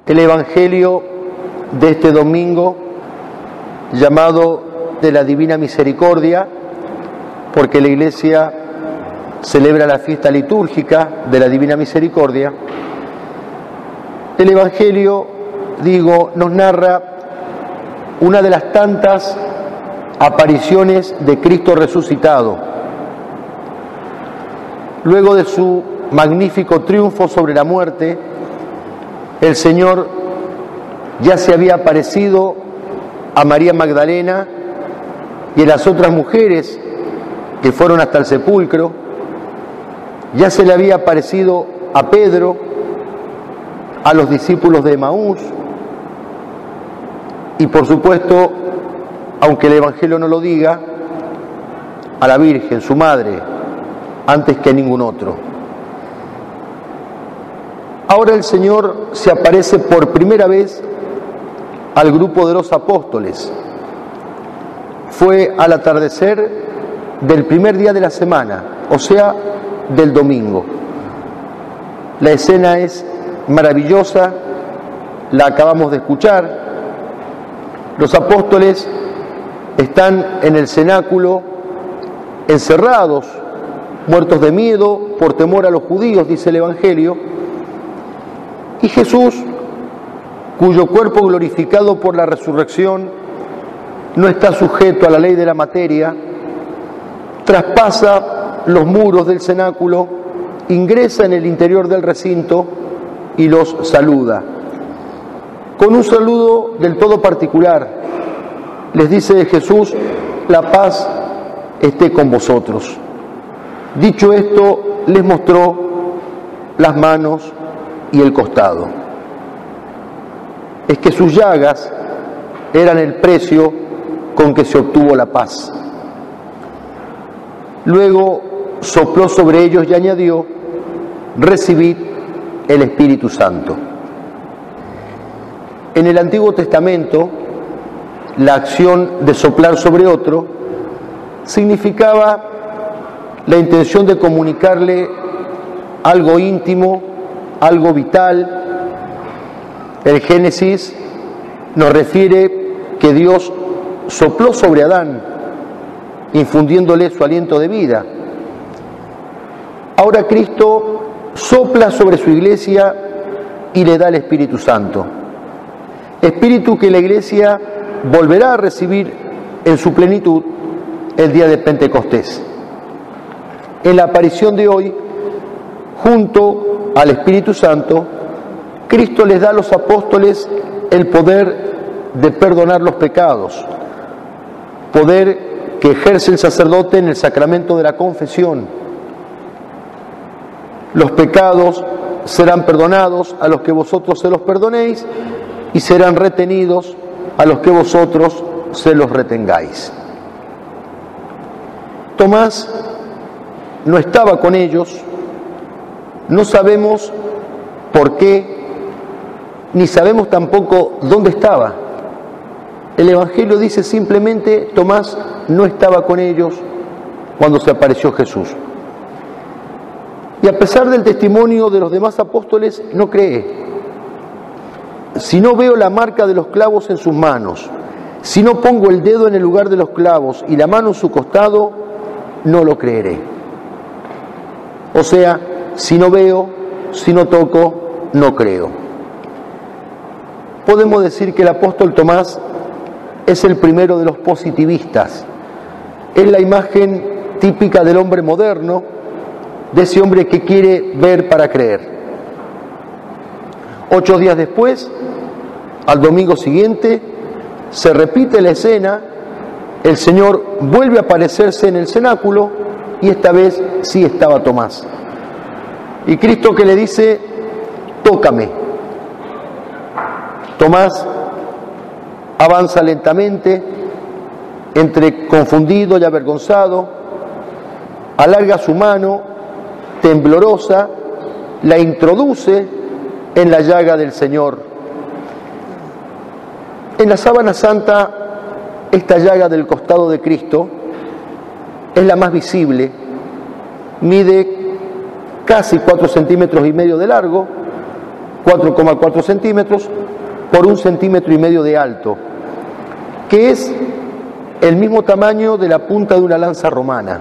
El Evangelio de este domingo, llamado de la Divina Misericordia, porque la Iglesia celebra la fiesta litúrgica de la Divina Misericordia. El Evangelio, nos narra una de las tantas apariciones de Cristo resucitado. Luego de su magnífico triunfo sobre la muerte, el Señor ya se había aparecido a María Magdalena y a las otras mujeres que fueron hasta el sepulcro. Ya se le había aparecido a Pedro, a los discípulos de Emaús y, por supuesto, aunque el Evangelio no lo diga, a la Virgen, su madre, antes que a ningún otro. Ahora el Señor se aparece por primera vez al grupo de los apóstoles. Fue al atardecer del primer día de la semana, o sea, del domingo. La escena es maravillosa, la acabamos de escuchar. Los apóstoles están en el cenáculo, encerrados, muertos de miedo por temor a los judíos, dice el Evangelio. Y Jesús, cuyo cuerpo glorificado por la resurrección no está sujeto a la ley de la materia, traspasa los muros del cenáculo, ingresa en el interior del recinto y los saluda. Con un saludo del todo particular, les dice Jesús: la paz esté con vosotros. Dicho esto, les mostró las manos y el costado. Es que sus llagas eran el precio con que se obtuvo la paz. Luego sopló sobre ellos y añadió: recibid el Espíritu Santo. En el Antiguo Testamento, la acción de soplar sobre otro significaba la intención de comunicarle algo íntimo, algo vital. El Génesis nos refiere que Dios sopló sobre Adán, infundiéndole su aliento de vida. Ahora Cristo sopla sobre su Iglesia y le da el Espíritu Santo. Espíritu que la Iglesia volverá a recibir en su plenitud el día de Pentecostés. En la aparición de hoy, junto al Espíritu Santo, Cristo les da a los apóstoles el poder de perdonar los pecados, poder que ejerce el sacerdote en el sacramento de la confesión. Los pecados serán perdonados a los que vosotros se los perdonéis y serán retenidos a los que vosotros se los retengáis. Tomás no estaba con ellos. No sabemos por qué, ni sabemos tampoco dónde estaba. El Evangelio dice simplemente: Tomás no estaba con ellos cuando se apareció Jesús. Y a pesar del testimonio de los demás apóstoles, no cree. Si no veo la marca de los clavos en sus manos, si no pongo el dedo en el lugar de los clavos y la mano en su costado, no lo creeré. O sea, si no veo, si no toco, no creo. Podemos decir que el apóstol Tomás es el primero de los positivistas. Es la imagen típica del hombre moderno, de ese hombre que quiere ver para creer. 8 días después, al domingo siguiente, se repite la escena. El Señor vuelve a aparecerse en el cenáculo y esta vez sí estaba Tomás. Y Cristo que le dice: tócame. Tomás avanza lentamente, entre confundido y avergonzado, alarga su mano temblorosa, la introduce en la llaga del Señor. En la sábana santa, esta llaga del costado de Cristo es la más visible, mide casi 4,5 centímetros de largo 4,4 centímetros por 1,5 centímetros de alto, que es el mismo tamaño de la punta de una lanza romana.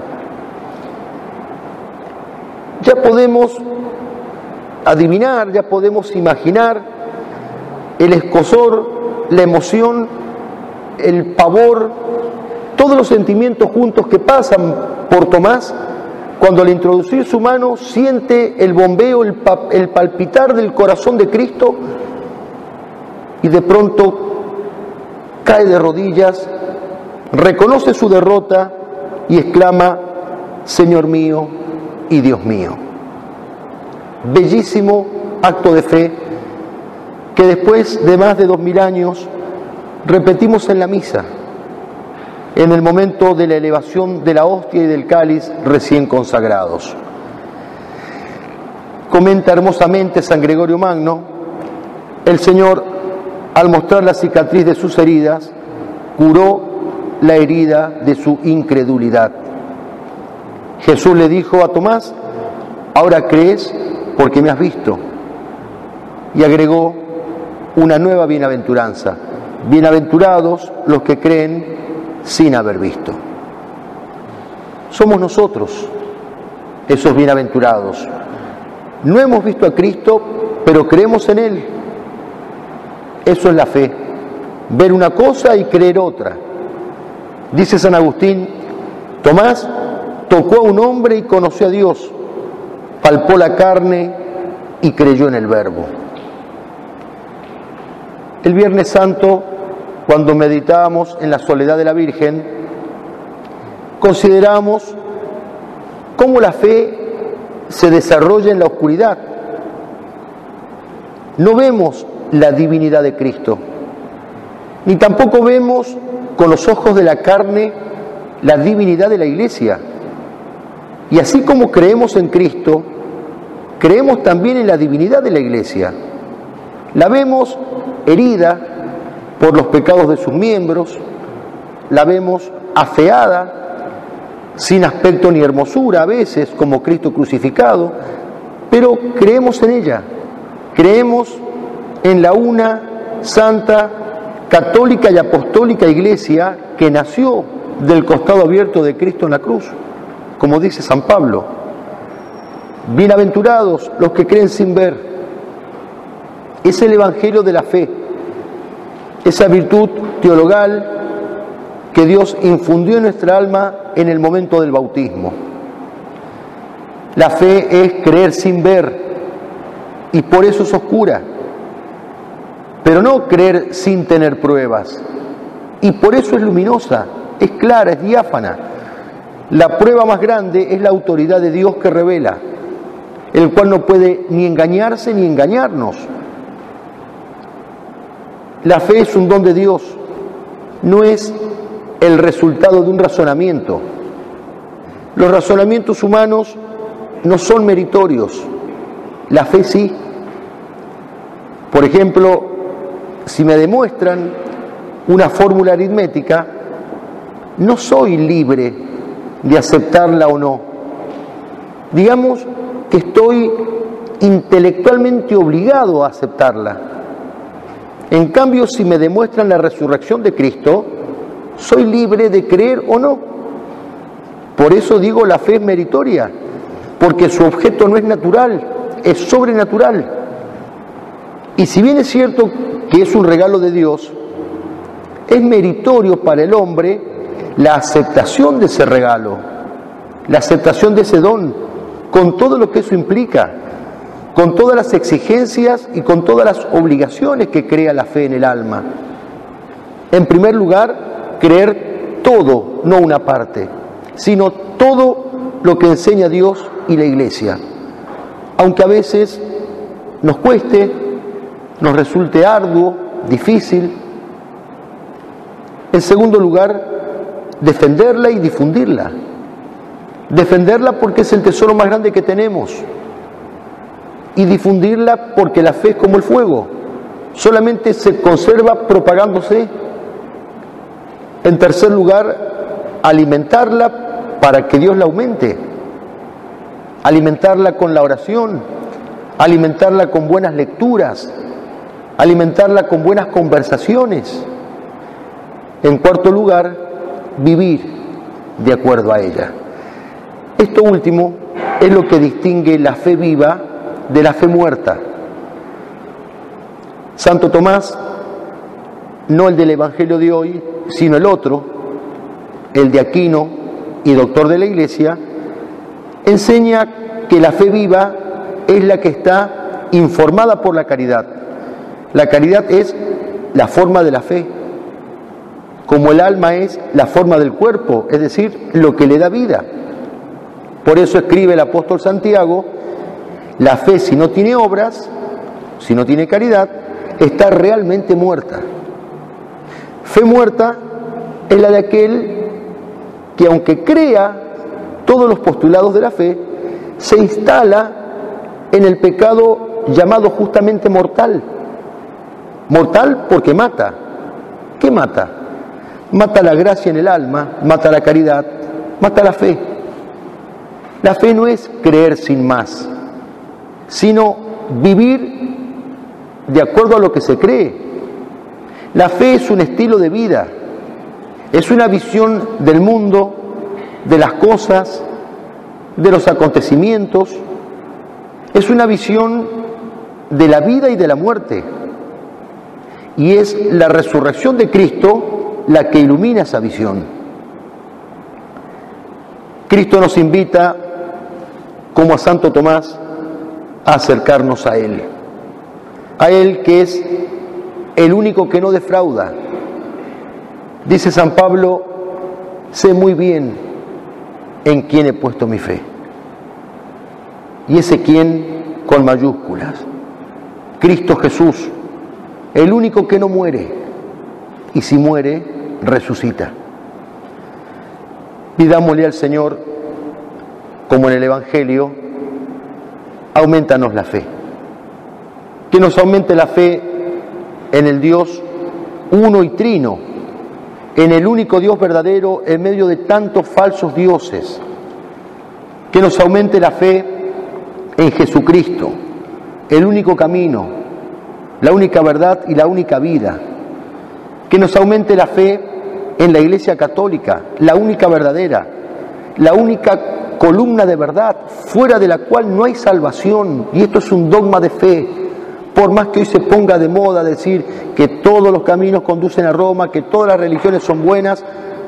Ya podemos adivinar, ya podemos imaginar el escozor, la emoción, el pavor, todos los sentimientos juntos que pasan por Tomás cuando al introducir su mano siente el bombeo, el palpitar del corazón de Cristo y de pronto cae de rodillas, reconoce su derrota y exclama: Señor mío y Dios mío. Bellísimo acto de fe que después de más de 2000 años repetimos en la misa, en el momento de la elevación de la hostia y del cáliz recién consagrados. Comenta hermosamente San Gregorio Magno: el Señor, al mostrar la cicatriz de sus heridas, curó la herida de su incredulidad. Jesús le dijo a Tomás: ahora crees porque me has visto. Y agregó una nueva bienaventuranza: bienaventurados los que creen sin haber visto. Somos nosotros esos bienaventurados. No hemos visto a Cristo, pero creemos en Él. Eso es la fe, ver una cosa y creer otra. Dice San Agustín: Tomás tocó a un hombre y conoció a Dios, palpó la carne y creyó en el Verbo. El Viernes Santo, cuando meditábamos en la soledad de la Virgen, consideramos cómo la fe se desarrolla en la oscuridad. No vemos la divinidad de Cristo, ni tampoco vemos con los ojos de la carne la divinidad de la Iglesia. Y así como creemos en Cristo, creemos también en la divinidad de la Iglesia. La vemos herida por los pecados de sus miembros, la vemos afeada, sin aspecto ni hermosura a veces, como Cristo crucificado, pero creemos en ella, creemos en la una, santa, católica y apostólica Iglesia que nació del costado abierto de Cristo en la cruz, como dice San Pablo. Bienaventurados los que creen sin ver. Es el Evangelio de la fe, esa virtud teologal que Dios infundió en nuestra alma en el momento del bautismo. La fe es creer sin ver y por eso es oscura, pero no creer sin tener pruebas, y por eso es luminosa, es clara, es diáfana. La prueba más grande es la autoridad de Dios que revela, el cual no puede ni engañarse ni engañarnos. La fe es un don de Dios, no es el resultado de un razonamiento. Los razonamientos humanos no son meritorios, la fe sí. Por ejemplo, si me demuestran una fórmula aritmética, no soy libre de aceptarla o no. Digamos que estoy intelectualmente obligado a aceptarla. En cambio, si me demuestran la resurrección de Cristo, soy libre de creer o no. Por eso digo, la fe es meritoria, porque su objeto no es natural, es sobrenatural. Y si bien es cierto que es un regalo de Dios, es meritorio para el hombre la aceptación de ese regalo, la aceptación de ese don, con todo lo que eso implica, con todas las exigencias y con todas las obligaciones que crea la fe en el alma. En primer lugar, creer todo, no una parte, sino todo lo que enseña Dios y la Iglesia, aunque a veces nos cueste, nos resulte arduo, difícil. En segundo lugar, defenderla y difundirla. Defenderla porque es el tesoro más grande que tenemos, y difundirla porque la fe es como el fuego, solamente se conserva propagándose. En tercer lugar, alimentarla para que Dios la aumente, alimentarla con la oración, alimentarla con buenas lecturas, alimentarla con buenas conversaciones. En cuarto lugar, vivir de acuerdo a ella. Esto último es lo que distingue la fe viva de la fe muerta. Santo Tomás, no el del Evangelio de hoy, sino el otro, el de Aquino y doctor de la Iglesia, enseña que la fe viva es la que está informada por la caridad. La caridad es la forma de la fe, como el alma es la forma del cuerpo, es decir, lo que le da vida. Por eso escribe el apóstol Santiago, la fe si no tiene obras, si no tiene caridad, está realmente muerta. Fe muerta es la de aquel que, aunque crea todos los postulados de la fe, se instala en el pecado llamado justamente mortal. Mortal porque mata. ¿Qué mata? Mata la gracia en el alma, mata la caridad, mata la fe. La fe no es creer sin más, sino vivir de acuerdo a lo que se cree. La fe es un estilo de vida, es una visión del mundo, de las cosas, de los acontecimientos, es una visión de la vida y de la muerte. Y es la resurrección de Cristo la que ilumina esa visión. Cristo nos invita, como a Santo Tomás, a acercarnos a Él que es el único que no defrauda. Dice San Pablo, sé muy bien en quién he puesto mi fe. Y ese quién con mayúsculas. Cristo Jesús, el único que no muere, y si muere, resucita. Pidámosle al Señor, como en el Evangelio, aumentanos la fe. Que nos aumente la fe en el Dios uno y trino, en el único Dios verdadero en medio de tantos falsos dioses. Que nos aumente la fe en Jesucristo, el único camino, la única verdad y la única vida. Que nos aumente la fe en la Iglesia Católica, la única verdadera, la única columna de verdad, fuera de la cual no hay salvación. Y esto es un dogma de fe. Por más que hoy se ponga de moda decir que todos los caminos conducen a Roma, que todas las religiones son buenas,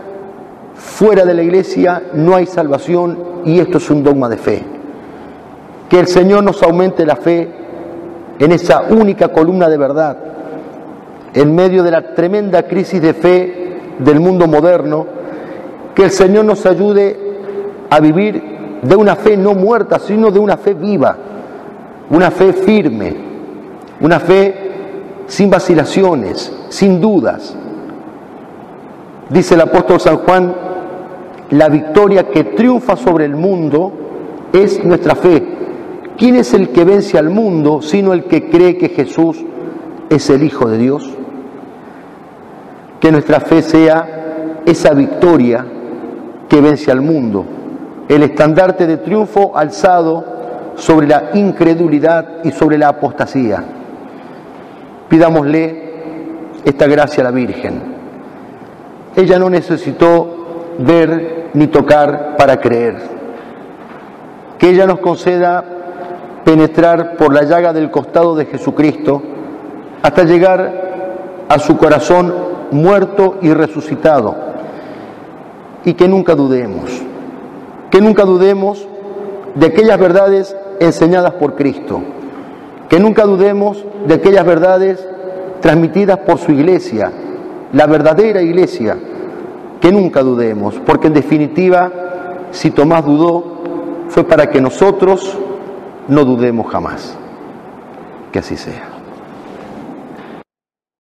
fuera de la Iglesia no hay salvación y esto es un dogma de fe. Que el Señor nos aumente la fe en esa única columna de verdad, en medio de la tremenda crisis de fe del mundo moderno. Que el Señor nos ayude a vivir de una fe no muerta, sino de una fe viva, una fe firme, una fe sin vacilaciones, sin dudas. Dice el apóstol San Juan, la victoria que triunfa sobre el mundo es nuestra fe. ¿Quién es el que vence al mundo sino el que cree que Jesús es el Hijo de Dios? Que nuestra fe sea esa victoria que vence al mundo, el estandarte de triunfo alzado sobre la incredulidad y sobre la apostasía. Pidámosle esta gracia a la Virgen. Ella no necesitó ver ni tocar para creer. Que ella nos conceda penetrar por la llaga del costado de Jesucristo hasta llegar a su corazón muerto y resucitado. Y que nunca dudemos de aquellas verdades enseñadas por Cristo. Que nunca dudemos de aquellas verdades transmitidas por su Iglesia, la verdadera Iglesia. Que nunca dudemos, porque en definitiva, si Tomás dudó, fue para que nosotros no dudemos jamás. Que así sea.